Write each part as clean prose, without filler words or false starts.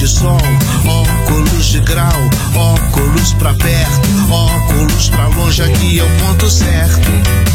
de sol, óculos de grau, óculos pra perto, óculos pra longe, aqui é o ponto certo.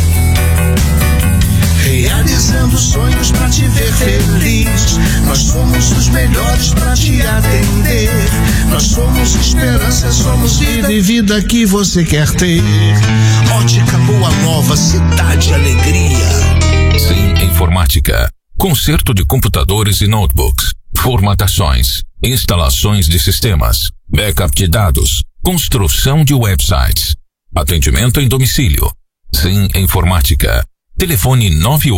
Realizando sonhos pra te ver feliz. Nós somos os melhores pra te atender. Nós somos esperança, somos vida e vida que você quer ter. Ótica Boa Nova, cidade alegria. Sim Informática. Conserto de computadores e notebooks. Formatações. Instalações de sistemas. Backup de dados. Construção de websites. Atendimento em domicílio. Sim Informática. Telefone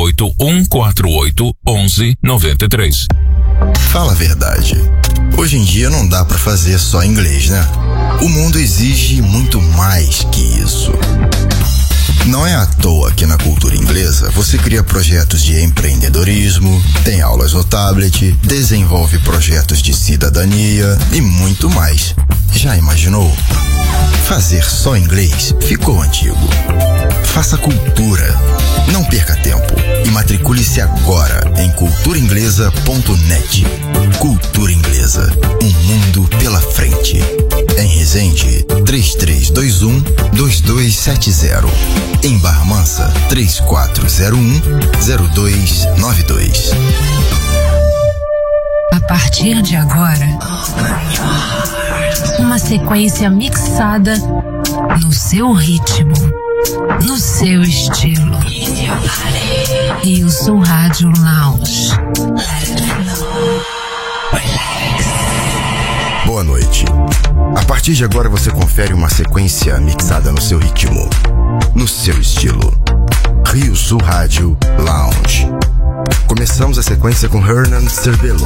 981481193. Fala a verdade. Hoje em dia não dá pra fazer só inglês, né? O mundo exige muito mais que isso. Não é à toa que na cultura inglesa você cria projetos de empreendedorismo, tem aulas no tablet, desenvolve projetos de cidadania e muito mais. Já imaginou? Fazer só inglês ficou antigo. Faça cultura. Não perca tempo e matricule-se agora em culturainglesa.net. Cultura Inglesa, um mundo pela frente. Em Resende, 3321-2270. Em Barra Mansa, 3401-0292. A partir de agora, uma sequência mixada no seu ritmo, no seu estilo. E o seu Rádio Lounge. Boa noite. A partir de agora você confere uma sequência mixada no seu ritmo, no seu estilo. Rio Sul Rádio Lounge. Começamos a sequência com Hernan Cervello.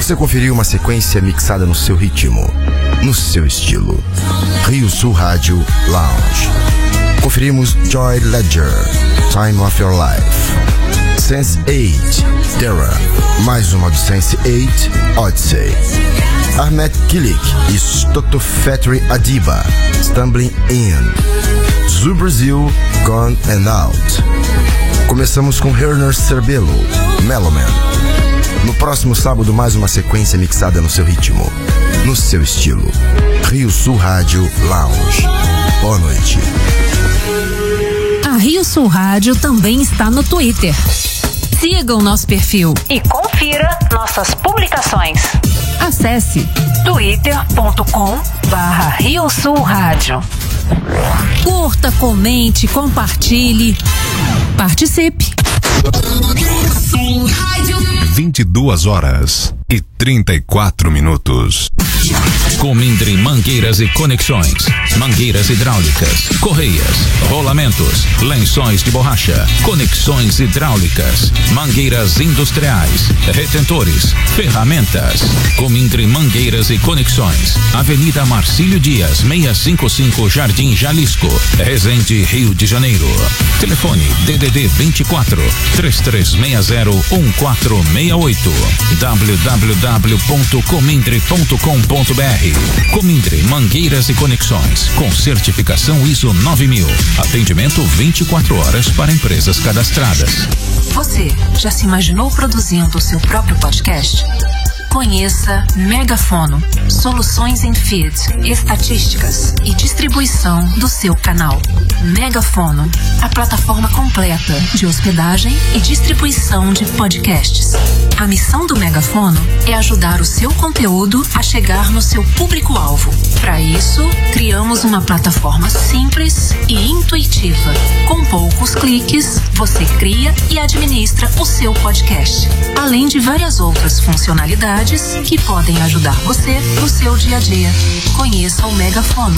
Você conferiu uma sequência mixada no seu ritmo, no seu estilo. Rio Sul Rádio Lounge. Conferimos Joy Ledger, Time of Your Life. Sense8, Terra, mais uma do Sense8, Odyssey. Ahmed Kilik e Toto Factory Adiba, Stumbling In. Zoo Brazil, Gone and Out. Começamos com Herner Cerbelo, Meloman. No próximo sábado, mais uma sequência mixada no seu ritmo, no seu estilo. Rio Sul Rádio Lounge. Boa noite. A Rio Sul Rádio também está no Twitter. Siga o nosso perfil e confira nossas publicações. Acesse twitter.com/Rio Sul Rádio. Curta, comente, compartilhe, participe. 22h34. Comindre Mangueiras e Conexões. Mangueiras hidráulicas, correias, rolamentos, lençóis de borracha, conexões hidráulicas, mangueiras industriais, retentores, ferramentas. Comindre Mangueiras e Conexões. Avenida Marcílio Dias, 655, Jardim Jalisco, Resende, Rio de Janeiro. Telefone DDD 24 33601468. www.comindre.com.br. Comindre Mangueiras e Conexões, com certificação ISO 9000. Atendimento 24 horas para empresas cadastradas. Você já se imaginou produzindo o seu próprio podcast? Conheça Megafono, soluções em feed, estatísticas e distribuição do seu canal. Megafono, a plataforma completa de hospedagem e distribuição de podcasts. A missão do Megafono é ajudar o seu conteúdo a chegar no seu público-alvo. Para isso, criamos uma plataforma simples e intuitiva. Com poucos cliques, você cria e administra o seu podcast, além de várias outras funcionalidades que podem ajudar você no seu dia a dia. Conheça o Megafono.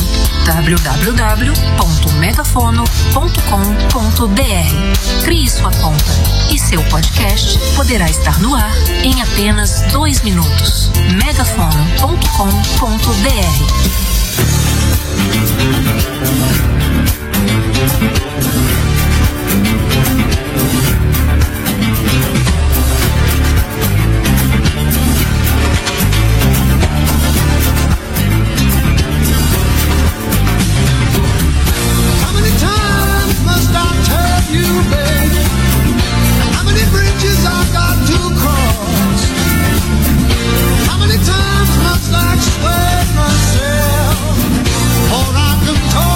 www.megafono.com.br. Crie sua conta e seu podcast poderá estar no ar em apenas 2 minutos. megafono.com.br. How many times must I explain myself? Or I can talk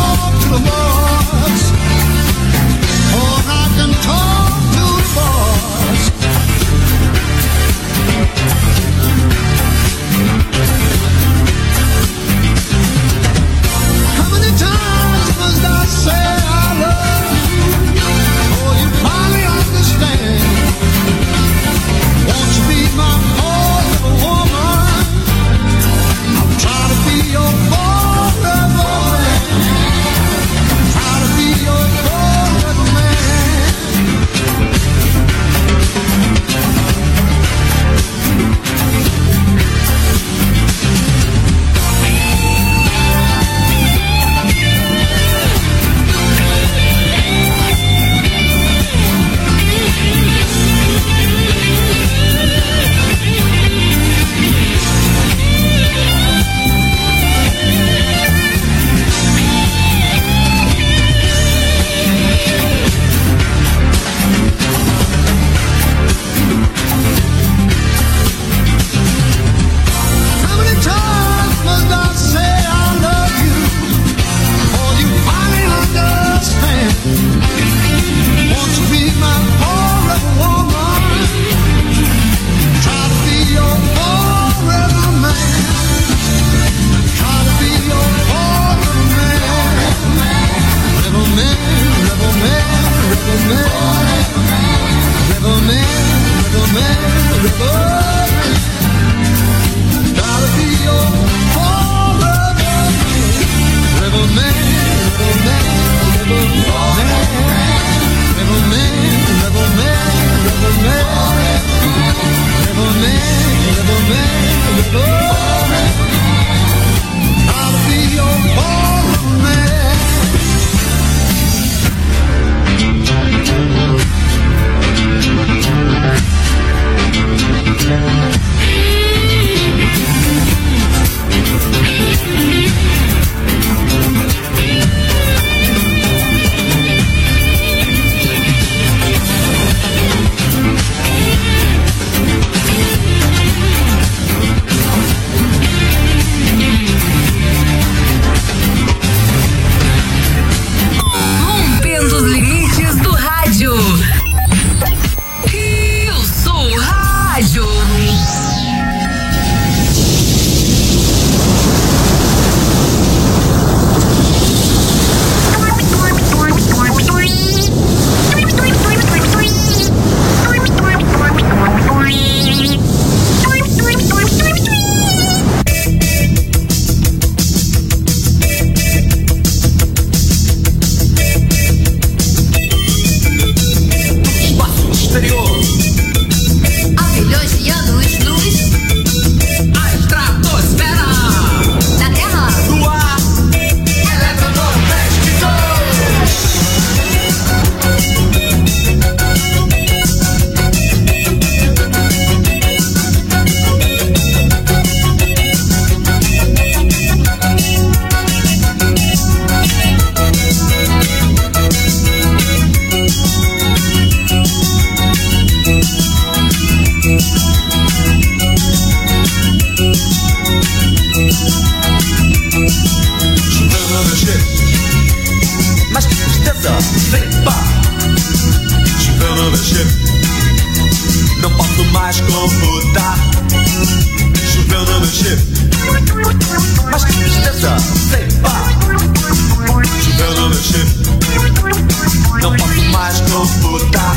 Mas que tristeza, sem par. Choveu no meu chip, não posso mais computar. Choveu no meu chip, mas que tristeza, sem par. Choveu no meu chip, não posso mais computar.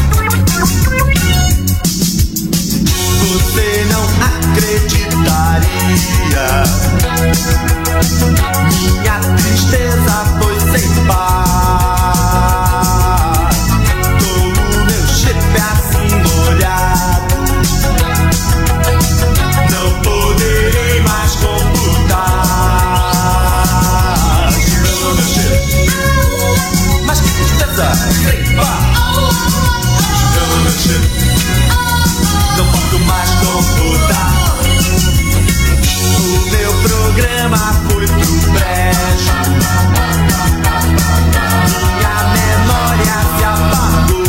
Você não acreditaria, minha tristeza foi sem par. Com o meu chip assim molhado, não poderei mais computar. Choveu no meu chip, mas que tristeza, sem par. Choveu no meu chip, não posso mais computar. O meu programa foi pro brejo, minha memória se apagou.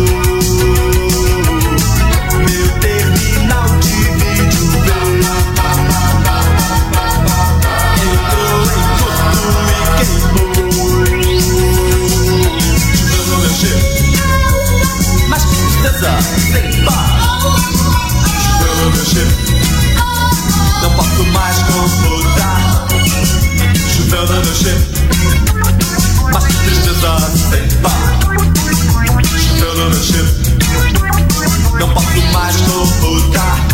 Meu terminal de vídeo entrou em curto e queimou. Choveu no meu chip, mas que tristeza, sem par. Choveu no meu chip, não posso mais computar. Choveu no meu chip, mas que tristeza, sem par. Choveu no meu chip, não posso mais computar.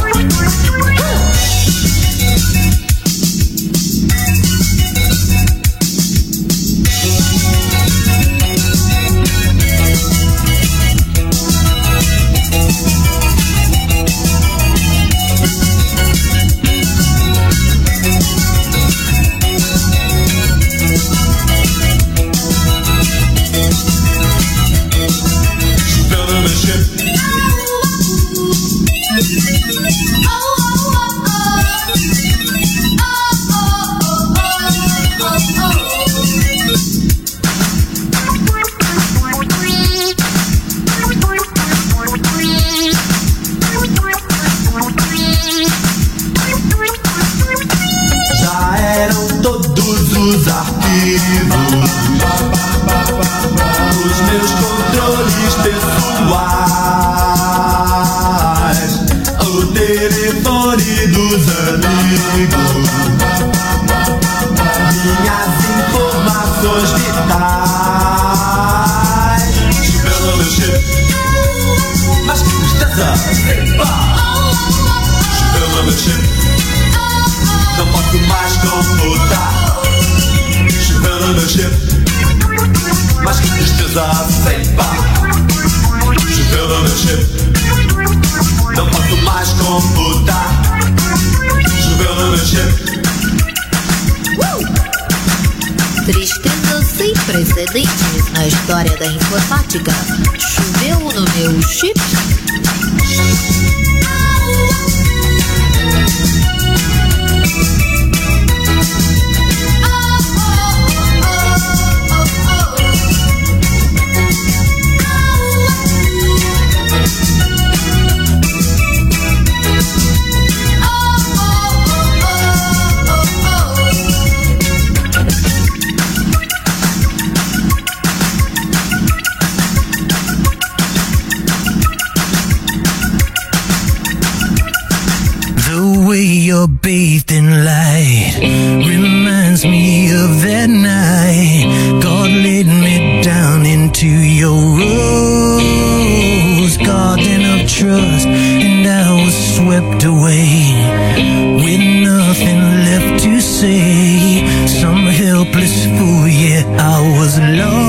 Precedentes na história da informática. Choveu no meu chip. You're bathed in light, reminds me of that night God laid me down into your rose garden of trust, and I was swept away with nothing left to say. Some helpless fool, yeah, I was lost.